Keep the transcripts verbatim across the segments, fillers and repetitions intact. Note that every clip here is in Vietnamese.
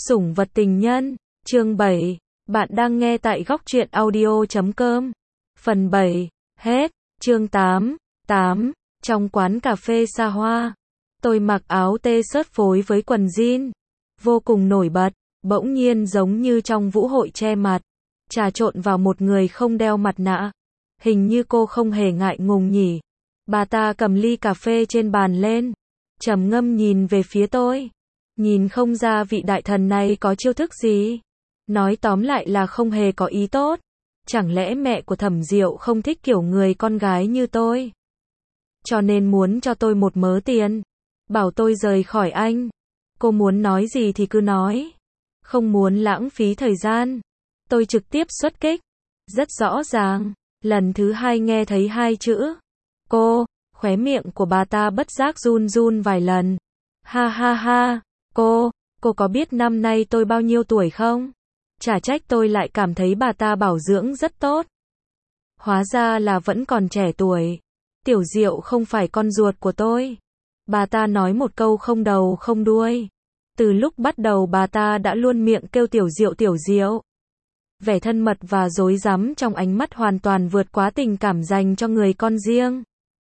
Sủng vật tình nhân, chương bảy. Bạn đang nghe tại góc truyện audio chấm com. Phần bảy. Hết. Chương tám. tám. Trong quán cà phê xa hoa, tôi mặc áo t-shirt phối với quần jean, vô cùng nổi bật, bỗng nhiên giống như trong vũ hội che mặt, trà trộn vào một người không đeo mặt nạ. Hình như cô không hề ngại ngùng nhỉ. Bà ta cầm ly cà phê trên bàn lên, trầm ngâm nhìn về phía tôi. Nhìn không ra vị đại thần này có chiêu thức gì. Nói tóm lại là không hề có ý tốt. Chẳng lẽ mẹ của Thẩm Diệu không thích kiểu người con gái như tôi, cho nên muốn cho tôi một mớ tiền, bảo tôi rời khỏi anh. Cô muốn nói gì thì cứ nói, không muốn lãng phí thời gian. Tôi trực tiếp xuất kích, rất rõ ràng. Lần thứ hai nghe thấy hai chữ cô, khóe miệng của bà ta bất giác run run vài lần. Ha ha ha, cô, cô có biết năm nay tôi bao nhiêu tuổi không? Chả trách tôi lại cảm thấy bà ta bảo dưỡng rất tốt. Hóa ra là vẫn còn trẻ tuổi. Tiểu Diệu không phải con ruột của tôi. Bà ta nói một câu không đầu không đuôi. Từ lúc bắt đầu bà ta đã luôn miệng kêu Tiểu Diệu Tiểu Diệu. Vẻ thân mật và dối rắm trong ánh mắt hoàn toàn vượt quá tình cảm dành cho người con riêng.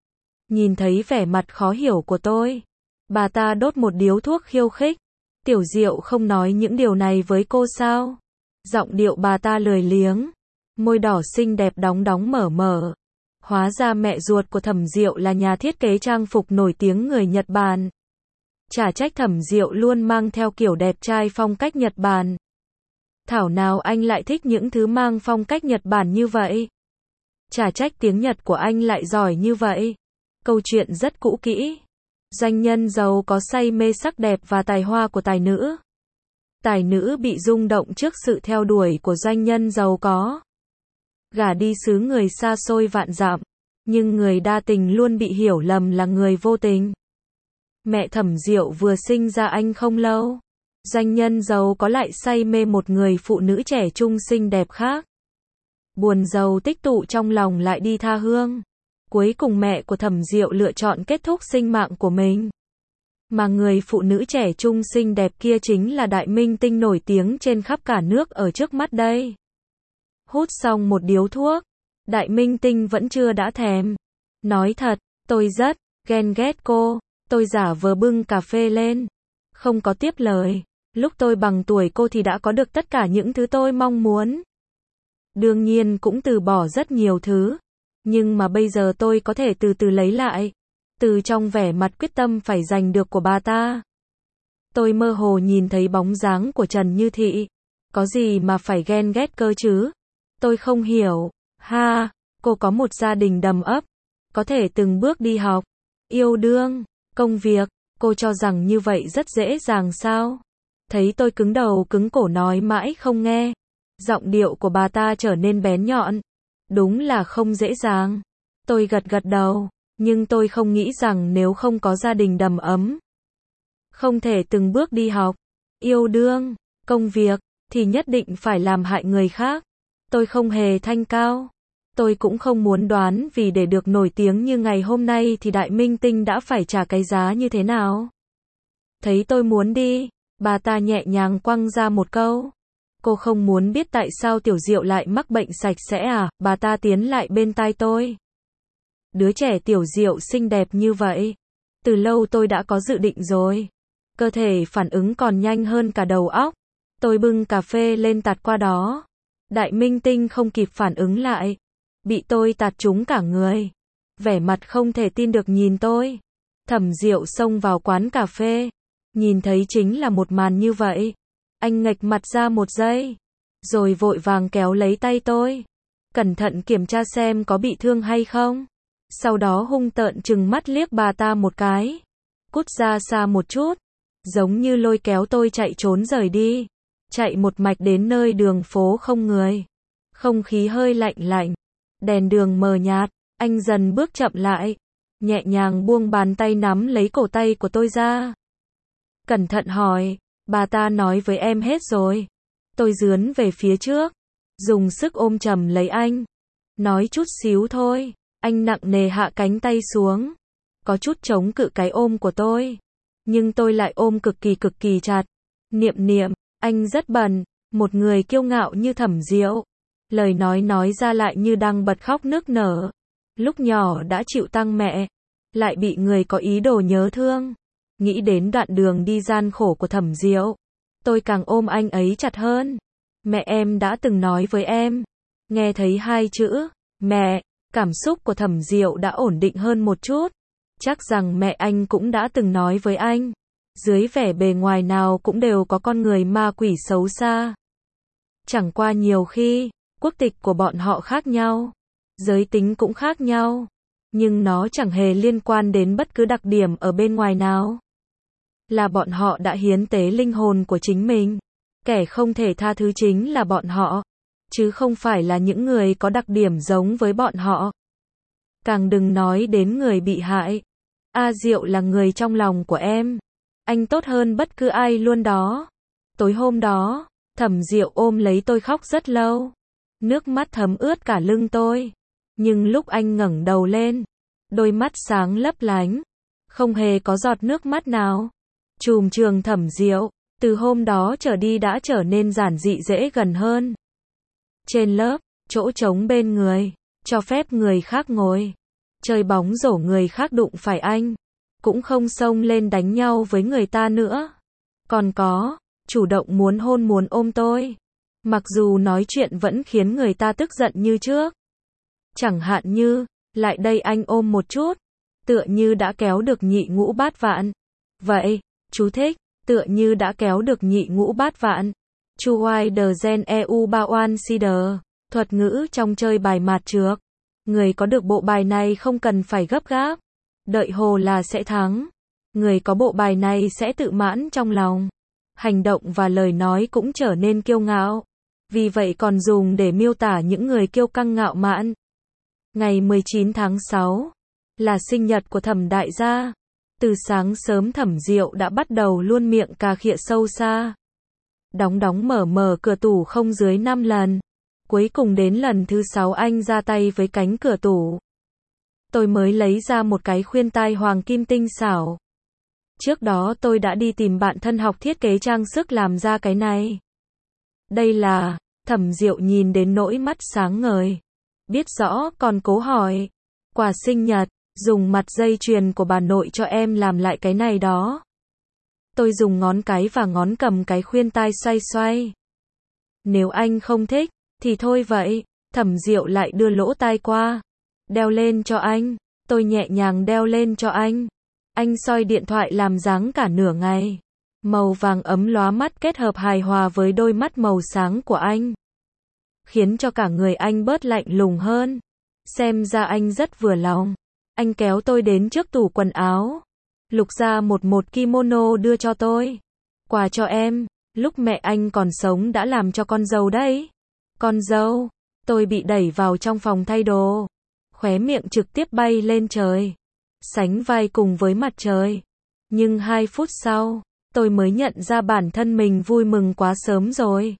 Nhìn thấy vẻ mặt khó hiểu của tôi, bà ta đốt một điếu thuốc khiêu khích. Tiểu Diệu không nói những điều này với cô sao? Giọng điệu bà ta lười liếng, môi đỏ xinh đẹp đóng đóng mở mở. Hóa ra mẹ ruột của Thẩm Diệu là nhà thiết kế trang phục nổi tiếng người Nhật Bản. Chả trách Thẩm Diệu luôn mang theo kiểu đẹp trai phong cách Nhật Bản. Thảo nào anh lại thích những thứ mang phong cách Nhật Bản như vậy. Chả trách tiếng Nhật của anh lại giỏi như vậy. Câu chuyện rất cũ kỹ. Doanh nhân giàu có say mê sắc đẹp và tài hoa của tài nữ. Tài nữ bị rung động trước sự theo đuổi của doanh nhân giàu có. Gả đi xứ người xa xôi vạn dặm, nhưng người đa tình luôn bị hiểu lầm là người vô tình. Mẹ Thẩm Diệu vừa sinh ra anh không lâu, doanh nhân giàu có lại say mê một người phụ nữ trẻ trung xinh đẹp khác. Buồn giàu tích tụ trong lòng lại đi tha hương. Cuối cùng mẹ của Thẩm Diệu lựa chọn kết thúc sinh mạng của mình. Mà người phụ nữ trẻ trung xinh đẹp kia chính là đại minh tinh nổi tiếng trên khắp cả nước ở trước mắt đây. Hút xong một điếu thuốc, đại minh tinh vẫn chưa đã thèm. Nói thật, tôi rất ghen ghét cô. Tôi giả vờ bưng cà phê lên, không có tiếp lời. Lúc tôi bằng tuổi cô thì đã có được tất cả những thứ tôi mong muốn. Đương nhiên cũng từ bỏ rất nhiều thứ. Nhưng mà bây giờ tôi có thể từ từ lấy lại. Từ trong vẻ mặt quyết tâm phải giành được của bà ta, tôi mơ hồ nhìn thấy bóng dáng của Trần Như Thị. Có gì mà phải ghen ghét cơ chứ? Tôi không hiểu. Ha, cô có một gia đình đầm ấm, có thể từng bước đi học, yêu đương, công việc. Cô cho rằng như vậy rất dễ dàng sao? Thấy tôi cứng đầu cứng cổ nói mãi không nghe. Giọng điệu của bà ta trở nên bén nhọn. Đúng là không dễ dàng. Tôi gật gật đầu. Nhưng tôi không nghĩ rằng nếu không có gia đình đầm ấm, không thể từng bước đi học, yêu đương, công việc, thì nhất định phải làm hại người khác. Tôi không hề thanh cao. Tôi cũng không muốn đoán vì để được nổi tiếng như ngày hôm nay thì đại minh tinh đã phải trả cái giá như thế nào. Thấy tôi muốn đi, bà ta nhẹ nhàng quăng ra một câu. Cô không muốn biết tại sao Tiểu Diệu lại mắc bệnh sạch sẽ à? Bà ta tiến lại bên tai tôi. Đứa trẻ Tiểu Diệu xinh đẹp như vậy, từ lâu tôi đã có dự định rồi. Cơ thể phản ứng còn nhanh hơn cả đầu óc. Tôi bưng cà phê lên tạt qua đó. Đại minh tinh không kịp phản ứng lại, bị tôi tạt trúng cả người. Vẻ mặt không thể tin được nhìn tôi. Thẩm Diệu xông vào quán cà phê, nhìn thấy chính là một màn như vậy. Anh nghệch mặt ra một giây, rồi vội vàng kéo lấy tay tôi. Cẩn thận kiểm tra xem có bị thương hay không. Sau đó hung tợn trừng mắt liếc bà ta một cái. Cút ra xa một chút. Giống như lôi kéo tôi chạy trốn rời đi. Chạy một mạch đến nơi đường phố không người. Không khí hơi lạnh lạnh. Đèn đường mờ nhạt. Anh dần bước chậm lại. Nhẹ nhàng buông bàn tay nắm lấy cổ tay của tôi ra. Cẩn thận hỏi. Bà ta nói với em hết rồi. Tôi dướn về phía trước, dùng sức ôm chầm lấy anh. Nói chút xíu thôi. Anh nặng nề hạ cánh tay xuống, có chút chống cự cái ôm của tôi. Nhưng tôi lại ôm cực kỳ cực kỳ chặt. Niệm niệm, Anh rất bận, một người kiêu ngạo như Thẩm Diệu. Lời nói nói ra lại như đang bật khóc nức nở. Lúc nhỏ đã chịu tang mẹ, lại bị người có ý đồ nhớ thương. Nghĩ đến đoạn đường đi gian khổ của Thẩm Diệu, tôi càng ôm anh ấy chặt hơn. Mẹ em đã từng nói với em. Nghe thấy hai chữ, mẹ, cảm xúc của Thẩm Diệu đã ổn định hơn một chút. Chắc rằng mẹ anh cũng đã từng nói với anh. Dưới vẻ bề ngoài nào cũng đều có con người ma quỷ xấu xa. Chẳng qua nhiều khi, quốc tịch của bọn họ khác nhau, giới tính cũng khác nhau, nhưng nó chẳng hề liên quan đến bất cứ đặc điểm ở bên ngoài nào. Là bọn họ đã hiến tế linh hồn của chính mình. Kẻ không thể tha thứ chính là bọn họ, chứ không phải là những người có đặc điểm giống với bọn họ. Càng đừng nói đến người bị hại. A Diệu là người trong lòng của em. Anh tốt hơn bất cứ ai luôn đó. Tối hôm đó, Thẩm Diệu ôm lấy tôi khóc rất lâu. Nước mắt thấm ướt cả lưng tôi. Nhưng lúc anh ngẩng đầu lên, đôi mắt sáng lấp lánh, không hề có giọt nước mắt nào. Trùm trường Thẩm Diệu, từ hôm đó trở đi đã trở nên giản dị dễ gần hơn. Trên lớp, chỗ trống bên người, cho phép người khác ngồi. Chơi bóng rổ người khác đụng phải anh, cũng không xông lên đánh nhau với người ta nữa. Còn có, chủ động muốn hôn muốn ôm tôi. Mặc dù nói chuyện vẫn khiến người ta tức giận như trước. Chẳng hạn như, lại đây anh ôm một chút. Tựa như đã kéo được nhị ngũ bát vạn. Vậy, chú thích, tựa như đã kéo được nhị ngũ bát vạn. Chu Oai Đờ Gen E U Ba Oan Sider. Thuật ngữ trong chơi bài mạt trược. Người có được bộ bài này không cần phải gấp gáp. Đợi hồ là sẽ thắng. Người có bộ bài này sẽ tự mãn trong lòng. Hành động và lời nói cũng trở nên kiêu ngạo. Vì vậy còn dùng để miêu tả những người kiêu căng ngạo mạn. Ngày mười chín tháng sáu là sinh nhật của Thẩm đại gia. Từ sáng sớm Thẩm Diệu đã bắt đầu luôn miệng cà khịa sâu xa. Đóng đóng mở mở cửa tủ không dưới năm lần. Cuối cùng đến lần thứ sáu anh ra tay với cánh cửa tủ. Tôi mới lấy ra một cái khuyên tai hoàng kim tinh xảo. Trước đó tôi đã đi tìm bạn thân học thiết kế trang sức làm ra cái này. Đây là, Thẩm Diệu nhìn đến nỗi mắt sáng ngời. Biết rõ còn cố hỏi. Quà sinh nhật, dùng mặt dây chuyền của bà nội cho em làm lại cái này đó. Tôi dùng ngón cái và ngón cầm cái khuyên tai xoay xoay. Nếu anh không thích, thì thôi vậy. Thẩm Diệu lại đưa lỗ tai qua. Đeo lên cho anh. Tôi nhẹ nhàng đeo lên cho anh. Anh soi điện thoại làm dáng cả nửa ngày. Màu vàng ấm lóa mắt kết hợp hài hòa với đôi mắt màu sáng của anh. Khiến cho cả người anh bớt lạnh lùng hơn. Xem ra anh rất vừa lòng. Anh kéo tôi đến trước tủ quần áo. Lục ra một một kimono đưa cho tôi. Quà cho em, lúc mẹ anh còn sống đã làm cho con dâu đấy. Con dâu, tôi bị đẩy vào trong phòng thay đồ. Khóe miệng trực tiếp bay lên trời. Sánh vai cùng với mặt trời. Nhưng hai phút sau, tôi mới nhận ra bản thân mình vui mừng quá sớm rồi.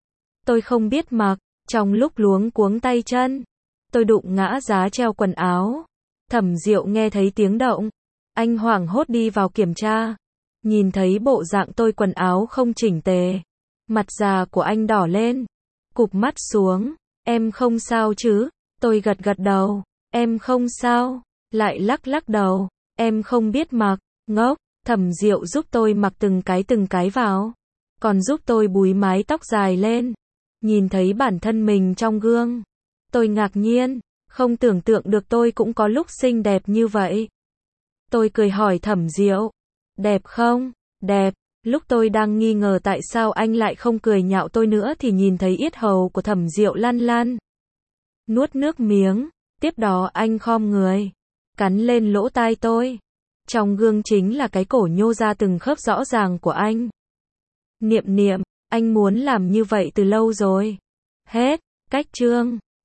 Tôi không biết mặc, trong lúc luống cuống tay chân, tôi đụng ngã giá treo quần áo. Thẩm Diệu nghe thấy tiếng động. Anh hoảng hốt đi vào kiểm tra. Nhìn thấy bộ dạng tôi quần áo không chỉnh tề. Mặt già của anh đỏ lên. Cụp mắt xuống. Em không sao chứ? Tôi gật gật đầu. Em không sao. Lại lắc lắc đầu. Em không biết mặc. Ngốc. Thẩm Diệu giúp tôi mặc từng cái từng cái vào. Còn giúp tôi búi mái tóc dài lên. Nhìn thấy bản thân mình trong gương. Tôi ngạc nhiên. Không tưởng tượng được tôi cũng có lúc xinh đẹp như vậy. Tôi cười hỏi Thẩm Diệu. Đẹp không? Đẹp. Lúc tôi đang nghi ngờ tại sao anh lại không cười nhạo tôi nữa thì nhìn thấy yết hầu của Thẩm Diệu lăn lăn. Nuốt nước miếng. Tiếp đó anh khom người. Cắn lên lỗ tai tôi. Trong gương chính là cái cổ nhô ra từng khớp rõ ràng của anh. Niệm niệm, anh muốn làm như vậy từ lâu rồi. Hết. Cách chương.